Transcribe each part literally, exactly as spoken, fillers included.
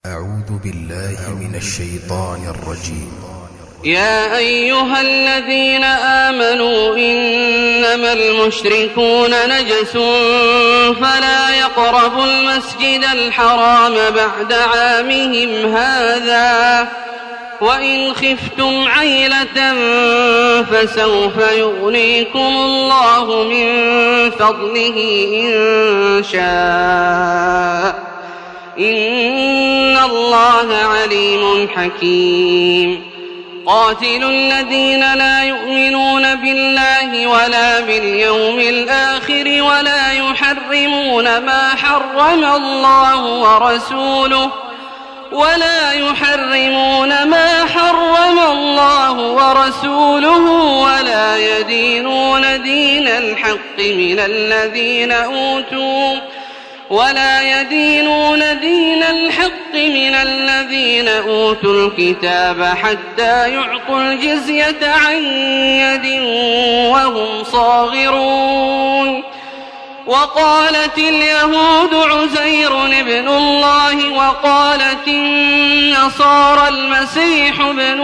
أعوذ بالله من الشيطان الرجيم. يا أيها الذين آمنوا إنما المشركون نجس فلا يقربوا المسجد الحرام بعد عامهم هذا وإن خفتم عيلة فسوف يغنيكم الله من فضله إن شاء إن الله عليم حكيم. قاتلوا الذين لا يؤمنون بالله ولا باليوم الآخر ولا يحرمون ما حرم الله ورسوله ولا يحرمون ما حرم الله ورسوله ولا يدينون دين الحق من الذين أوتوا ولا يدينون دين الحق من الذين أوتوا الكتاب حتى يعطوا الجزية عن يد وهم صاغرون. وقالت اليهود عزير ابن الله وقالت النصارى المسيح ابن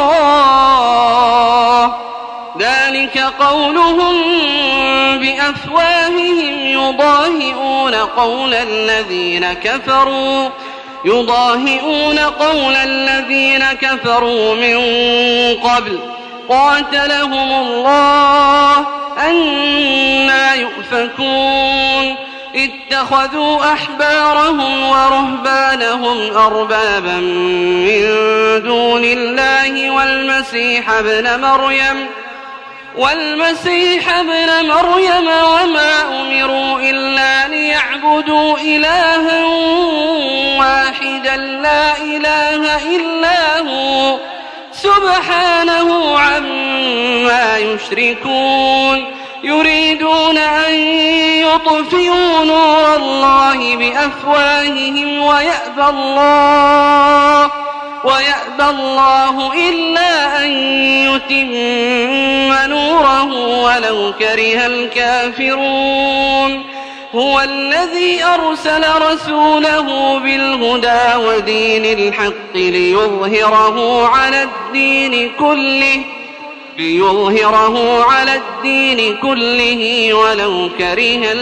الله ذلك قولهم بأفواههم يضاهئون قول الذين كفروا يضاهئون قول الذين كفروا من قبل قاتلهم الله أنى يؤفكون. اتخذوا أحبارهم ورهبانهم أربابا من دون الله والمسيح ابن مريم والمسيح ابن مريم وما أمروا إلا ليعبدوا إلها واحدا لا إله إلا هو سبحانه عما يشركون. يريدون أن يطفئوا نور الله بأفواههم ويأبى الله ويأبى الله إلا أن يتم نوره ولو كره الكافرون. هو الذي أرسل رسوله بالهدى ودين الحق ليظهره على الدين كله ليظهره على الدين كله ولو كره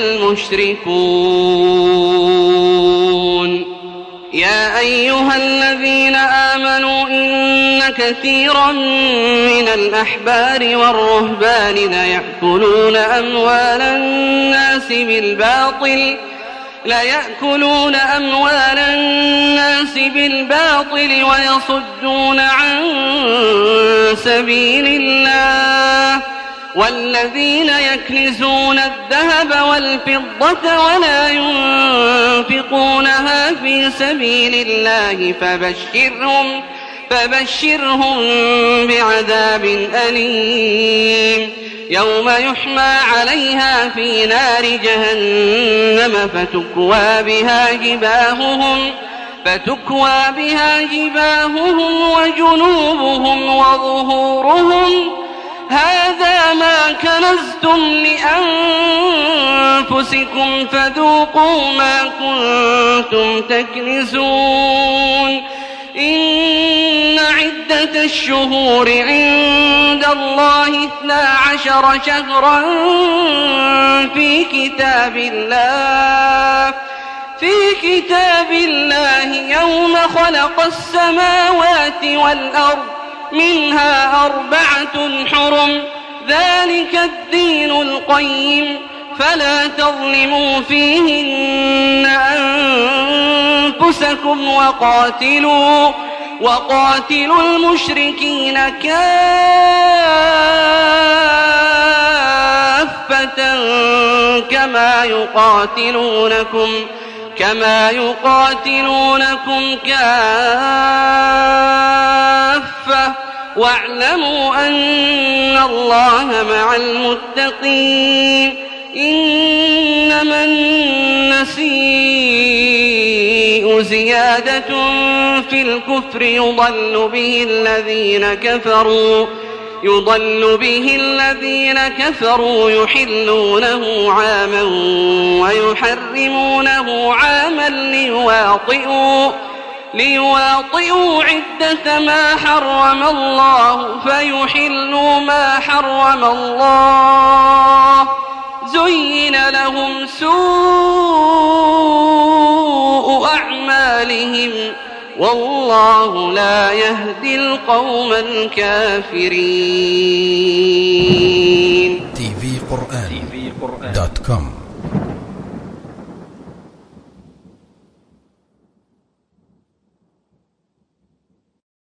المشركون. يا أيها الذين آمنوا إن كثيرا من الأحبار والرهبان ليأكلون أموال الناس بالباطل ليأكلون أموال الناس بالباطل ويصدون عن سبيل الله. والذين يكنزون الذهب والفضة ولا ينفقونها في سبيل الله فبشرهم فبشرهم بعذاب أليم يوم يحمى عليها في نار جهنم فتكوى بها جباههم فتكوى بها جباههم وجنوبهم وظهورهم هذا ما كنزتم لأنفسكم فذوقوا ما كنتم تكنزون. إن عدة الشهور عند الله اثنا عشر شهرا في كتاب الله في كتاب الله يوم خلق السماوات والأرض منها أربعة حرم ذلك الدين القيم فلا تظلموا فيهن أنفسكم وقاتلوا وقاتلوا المشركين كافة كما يقاتلونكم كما يقاتلونكم كافة واعلموا أن الله مع المتقين. إنما النسيء زيادة في الكفر يضل به الذين كفروا يضل به الذين كفروا يحلونه عاما ويحرمونه عاما ليواطئوا ليواطئوا عدة ما حرم الله فيحلوا ما حرم الله زين لهم سوء أعمالهم والله لا يهدي القوم الكافرين. تي في قرآن دوت كوم